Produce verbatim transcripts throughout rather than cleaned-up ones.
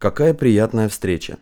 Какая приятная встреча.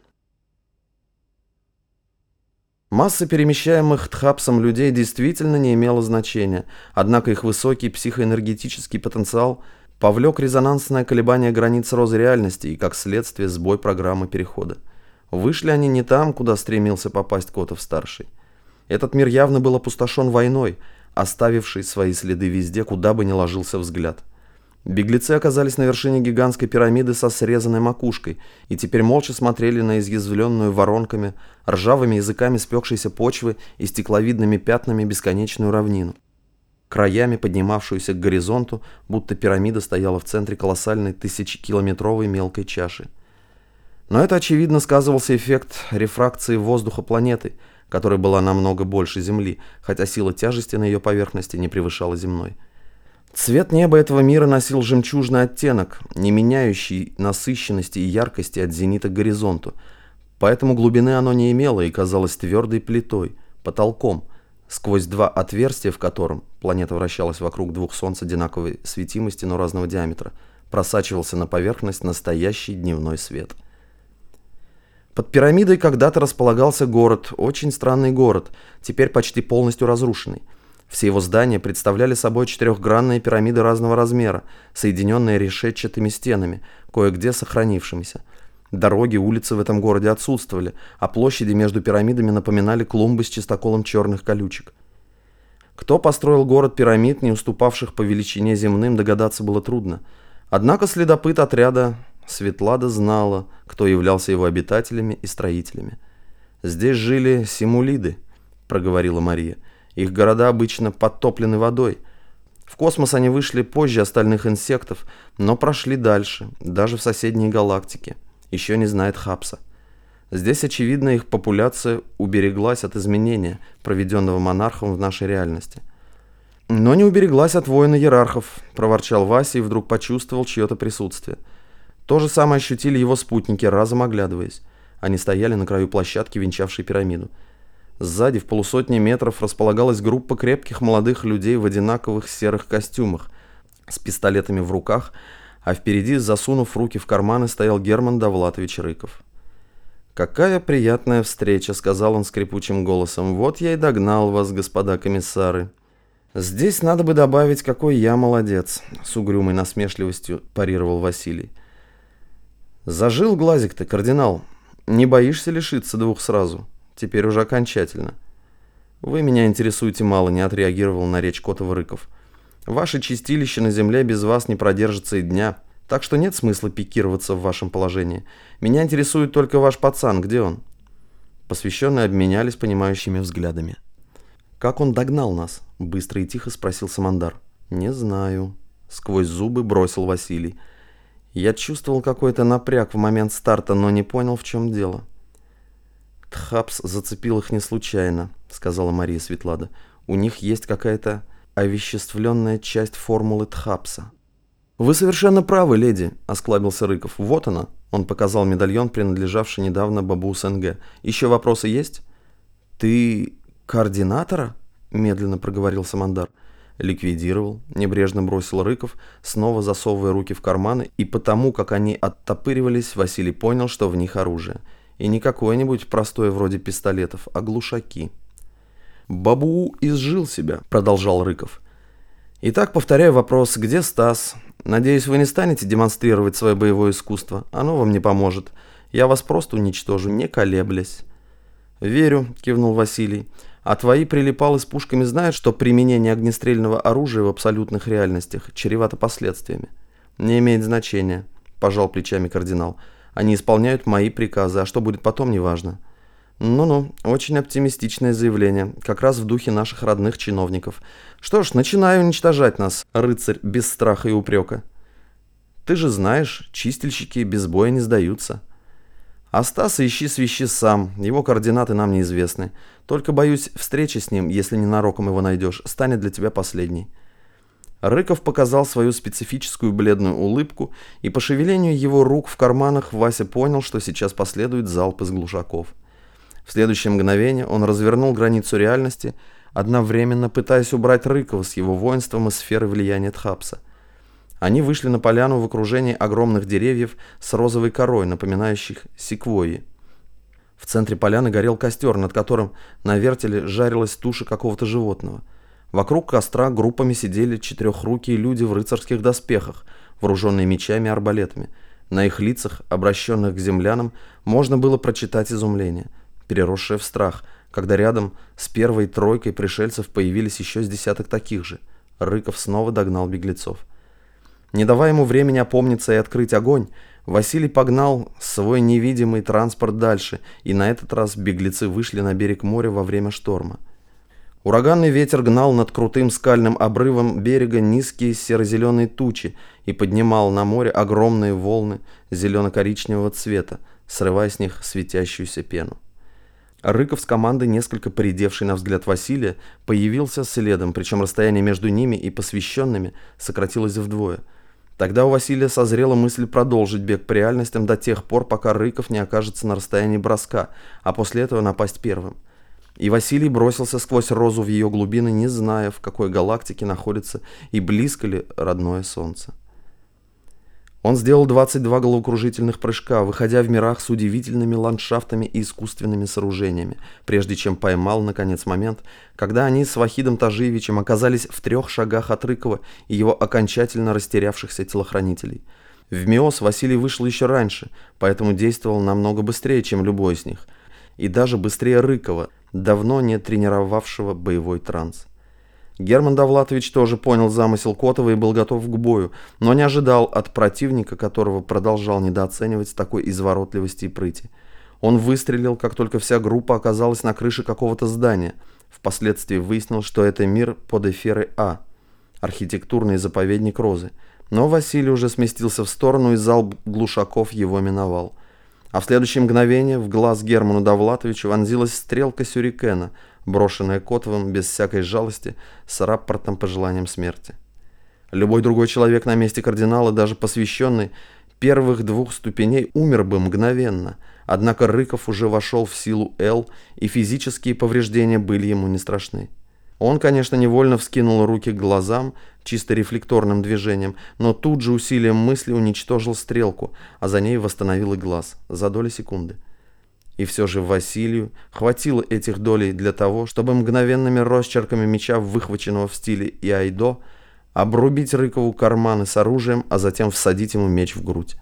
Масса перемещаемых Тхапсом людей действительно не имела значения, однако их высокий психоэнергетический потенциал повлек резонансное колебание границ розы реальности и, как следствие, сбой программы перехода. Вышли они не там, куда стремился попасть Котов-старший. Этот мир явно был опустошен войной, оставившей свои следы везде, куда бы ни ложился взгляд. Беглецы оказались на вершине гигантской пирамиды со срезанной макушкой и теперь молча смотрели на изъязвленную воронками, ржавыми языками спекшейся почвы и стекловидными пятнами бесконечную равнину, краями поднимавшуюся к горизонту, будто пирамида стояла в центре колоссальной тысячекилометровой мелкой чаши. Но это, очевидно, сказывался эффект рефракции воздуха планеты, которая была намного больше Земли, хотя сила тяжести на ее поверхности не превышала земной. Цвет неба этого мира носил жемчужный оттенок, не меняющий насыщенности и яркости от зенита к горизонту, поэтому глубины оно не имело и казалось твердой плитой, потолком, сквозь два отверстия в котором планета вращалась вокруг двух солнц одинаковой светимости, но разного диаметра, просачивался на поверхность настоящий дневной свет. Под пирамидой когда-то располагался город, очень странный город, теперь почти полностью разрушенный. Все его здания представляли собой четырехгранные пирамиды разного размера, соединенные решетчатыми стенами, кое-где сохранившимися. Дороги, улицы в этом городе отсутствовали, а площади между пирамидами напоминали клумбы с чистоколом черных колючек. Кто построил город пирамид, не уступавших по величине земным, догадаться было трудно. Однако следопыт отряда Светлада знала, кто являлся его обитателями и строителями. «Здесь жили симулиды», — проговорила Мария. Их города обычно подтоплены водой. В космос они вышли позже остальных инсектов, но прошли дальше, даже в соседней галактике. Еще не знает Тхапса. Здесь, очевидно, их популяция убереглась от изменения, проведенного монархом в нашей реальности. Но не убереглась от воина иерархов, проворчал Вася и вдруг почувствовал чье-то присутствие. То же самое ощутили его спутники, разом оглядываясь. Они стояли на краю площадки, венчавшей пирамиду. Сзади в полусотни метров располагалась группа крепких молодых людей в одинаковых серых костюмах, с пистолетами в руках, а впереди, засунув руки в карманы, стоял Герман Довлатович Рыков. «Какая приятная встреча», — сказал он скрипучим голосом. «Вот я и догнал вас, господа комиссары». «Здесь надо бы добавить, какой я молодец», — с угрюмой насмешливостью парировал Василий. «Зажил глазик-то, кардинал. Не боишься лишиться двух сразу?» Теперь уже окончательно. «Вы меня интересуете мало», — не отреагировал на речь Котова Рыков. «Ваше чистилище на земле без вас не продержится и дня, так что нет смысла пикироваться в вашем положении. Меня интересует только ваш пацан, где он?» Посвященные обменялись понимающими взглядами. «Как он догнал нас?» — быстро и тихо спросил Самандар. «Не знаю», — сквозь зубы бросил Василий. «Я чувствовал какой-то напряг в момент старта, но не понял, в чем дело». «Тхапс зацепил их не случайно», — сказала Мария Светлада. «У них есть какая-то овеществленная часть формулы Тхапса». «Вы совершенно правы, леди», — осклабился Рыков. «Вот она», — он показал медальон, принадлежавший недавно Бабу Сенге. «Еще вопросы есть?» «Ты координатора?» — медленно проговорил Самандар. «Ликвидировал», — небрежно бросил Рыков, снова засовывая руки в карманы, и потому, как они оттопыривались, Василий понял, что в них оружие. И не какое-нибудь простое вроде пистолетов, а глушаки. «Бабу изжил себя», — продолжал Рыков. «Итак, повторяю вопрос, где Стас? Надеюсь, вы не станете демонстрировать свое боевое искусство. Оно вам не поможет. Я вас просто уничтожу, не колеблясь». «Верю», — кивнул Василий. «А твои прилипалы с пушками знают, что применение огнестрельного оружия в абсолютных реальностях чревато последствиями?» «Не имеет значения», — пожал плечами кардинал. «Они исполняют мои приказы, а что будет потом, неважно». «Ну-ну, очень оптимистичное заявление, как раз в духе наших родных чиновников. Что ж, начинаю уничтожать нас, рыцарь без страха и упрека. Ты же знаешь, чистильщики без боя не сдаются. А Стаса ищи свищи сам, его координаты нам неизвестны. Только, боюсь, встреча с ним, если ненароком его найдешь, станет для тебя последней». Рыков показал свою специфическую бледную улыбку, и по шевелению его рук в карманах Вася понял, что сейчас последует залп из глушаков. В следующее мгновение он развернул границу реальности, одновременно пытаясь убрать Рыкова с его воинством из сферы влияния Тхапса. Они вышли на поляну в окружении огромных деревьев с розовой корой, напоминающих секвойи. В центре поляны горел костер, над которым на вертеле жарилась туша какого-то животного. Вокруг костра группами сидели четырехрукие люди в рыцарских доспехах, вооруженные мечами и арбалетами. На их лицах, обращенных к землянам, можно было прочитать изумление, переросшее в страх, когда рядом с первой тройкой пришельцев появились еще с десяток таких же. Рыков снова догнал беглецов. Не давая ему времени опомниться и открыть огонь, Василий погнал свой невидимый транспорт дальше, и на этот раз беглецы вышли на берег моря во время шторма. Ураганный ветер гнал над крутым скальным обрывом берега низкие серо-зеленые тучи и поднимал на море огромные волны зелено-коричневого цвета, срывая с них светящуюся пену. Рыков с командой, несколько поредевший на взгляд Василия, появился следом, причем расстояние между ними и посвященными сократилось вдвое. Тогда у Василия созрела мысль продолжить бег по реальностям до тех пор, пока Рыков не окажется на расстоянии броска, а после этого напасть первым. И Василий бросился сквозь розу в ее глубины, не зная, в какой галактике находится и близко ли родное Солнце. Он сделал двадцать два головокружительных прыжка, выходя в мирах с удивительными ландшафтами и искусственными сооружениями, прежде чем поймал, наконец, момент, когда они с Вахидом Тажиевичем оказались в трех шагах от Рыкова и его окончательно растерявшихся телохранителей. В Миос Василий вышел еще раньше, поэтому действовал намного быстрее, чем любой из них, и даже быстрее Рыкова, давно не тренировавшего боевой транс. Герман Довлатович тоже понял замысел Котова и был готов к бою, но не ожидал от противника, которого продолжал недооценивать, такой изворотливости и прыти. Он выстрелил, как только вся группа оказалась на крыше какого-то здания. Впоследствии выяснил, что это мир под эфирой А, архитектурный заповедник Розы. Но Василий уже сместился в сторону, и залп глушаков его миновал. А в следующее мгновение в глаз Герману Довлатовичу вонзилась стрелка сюрикена, брошенная Котовым без всякой жалости, с рапортом пожеланием смерти. Любой другой человек на месте кардинала, даже посвященный первых двух ступеней, умер бы мгновенно, однако Рыков уже вошел в силу Л, и физические повреждения были ему не страшны. Он, конечно, невольно вскинул руки к глазам, чисто рефлекторным движением, но тут же усилием мысли уничтожил стрелку, а за ней восстановил и глаз за доли секунды. И все же Василию хватило этих долей для того, чтобы мгновенными росчерками меча, выхваченного в стиле иайдо, обрубить Рыкову карманы с оружием, а затем всадить ему меч в грудь.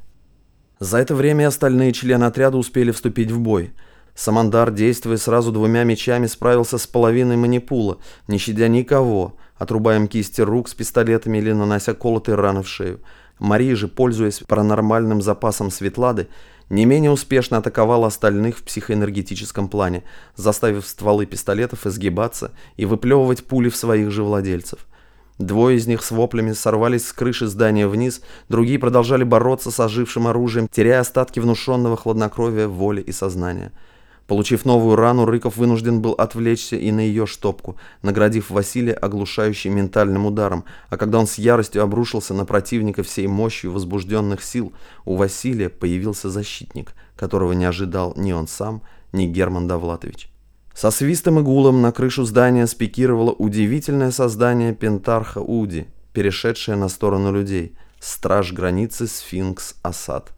За это время и остальные члены отряда успели вступить в бой. Самандар, действуя сразу двумя мечами, справился с половиной манипула, не щадя никого, отрубая им кисти рук с пистолетами или нанося колотые раны в шею. Мария же, пользуясь паранормальным запасом Светлады, не менее успешно атаковала остальных в психоэнергетическом плане, заставив стволы пистолетов изгибаться и выплевывать пули в своих же владельцев. Двое из них с воплями сорвались с крыши здания вниз, другие продолжали бороться с ожившим оружием, теряя остатки внушенного хладнокровия, воли и сознания. Получив новую рану, Рыков вынужден был отвлечься и на ее штопку, наградив Василия оглушающим ментальным ударом, а когда он с яростью обрушился на противника всей мощью возбужденных сил, у Василия появился защитник, которого не ожидал ни он сам, ни Герман Довлатович. Со свистом и гулом на крышу здания спикировало удивительное создание Пентарха Уди, перешедшее на сторону людей, страж границы Сфинкс Асад.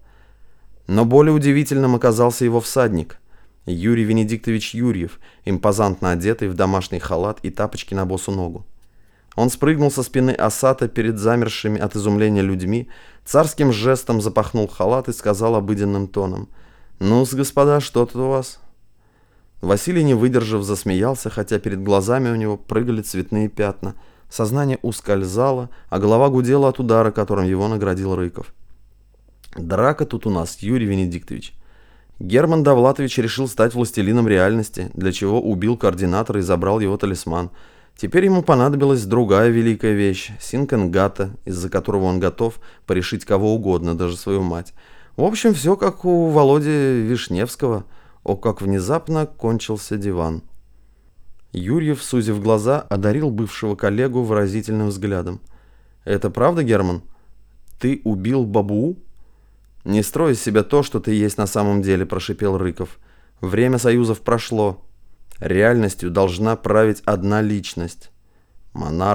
Но более удивительным оказался его всадник, Юрий Венедиктович Юрьев, импозантно одетый в домашний халат и тапочки на босу ногу. Он спрыгнул со спины Асата перед замершими от изумления людьми, царским жестом запахнул халат и сказал обыденным тоном: «Ну-с, господа, что тут у вас?» Василий, не выдержав, засмеялся, хотя перед глазами у него прыгали цветные пятна. Сознание ускользало, а голова гудела от удара, которым его наградил Рыков. «Драка тут у нас, Юрий Венедиктович». Герман Довлатович решил стать властелином реальности, для чего убил координатора и забрал его талисман. Теперь ему понадобилась другая великая вещь – Синкангата, из-за которого он готов порешить кого угодно, даже свою мать. В общем, все как у Володи Вишневского. О, как внезапно кончился диван. Юрьев, сузив глаза, одарил бывшего коллегу выразительным взглядом. «Это правда, Герман? Ты убил Бабу?» «Не строй из себя то, что ты есть на самом деле», – прошипел Рыков. «Время союзов прошло. Реальностью должна править одна личность. Монарх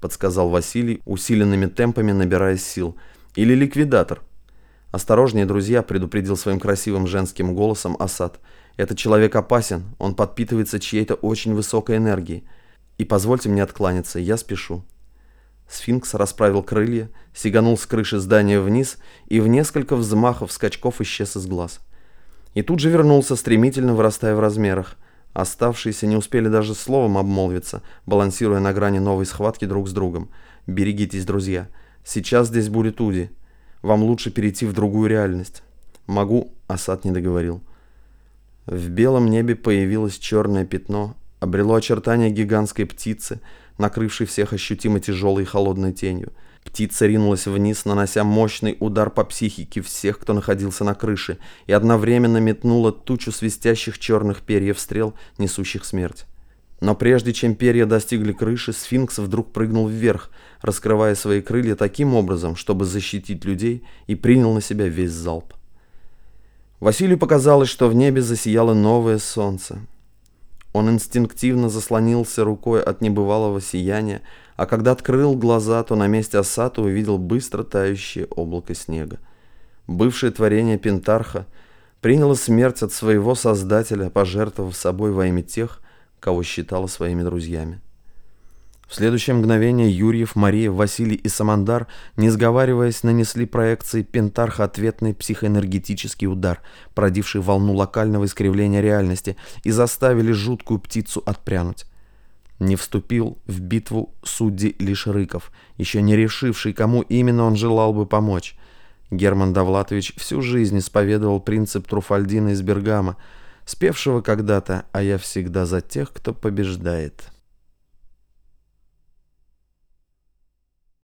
подсказал Василий, усиленными темпами набирая сил. «Или ликвидатор». «Осторожнее, друзья», — предупредил своим красивым женским голосом Асад. «Этот человек опасен, он подпитывается чьей-то очень высокой энергией. И позвольте мне откланяться, я спешу». Сфинкс расправил крылья, сиганул с крыши здания вниз и в несколько взмахов скачков исчез из глаз. И тут же вернулся, стремительно вырастая в размерах. Оставшиеся не успели даже словом обмолвиться, балансируя на грани новой схватки друг с другом. «Берегитесь, друзья. Сейчас здесь будет Уди. Вам лучше перейти в другую реальность». «Могу», — Асад не договорил. В белом небе появилось черное пятно, обрело очертания гигантской птицы, накрывшей всех ощутимо тяжелой и холодной тенью. Птица ринулась вниз, нанося мощный удар по психике всех, кто находился на крыше, и одновременно метнула тучу свистящих черных перьев стрел, несущих смерть. Но прежде чем перья достигли крыши, сфинкс вдруг прыгнул вверх, раскрывая свои крылья таким образом, чтобы защитить людей, и принял на себя весь залп. Василию показалось, что в небе засияло новое солнце. Он инстинктивно заслонился рукой от небывалого сияния, а когда открыл глаза, то на месте Асата увидел быстро тающее облако снега. Бывшее творение Пентарха приняло смерть от своего создателя, пожертвовав собой во имя тех, кого считало своими друзьями. В следующее мгновение Юрьев, Мария, Василий и Самандар, не сговариваясь, нанесли проекции Пентарха ответный психоэнергетический удар, породивший волну локального искривления реальности, и заставили жуткую птицу отпрянуть. Не вступил в битву судьи лишь Рыков, еще не решивший, кому именно он желал бы помочь. Герман Довлатович всю жизнь исповедовал принцип Труфальдина из Бергама, спевшего когда-то «А я всегда за тех, кто побеждает».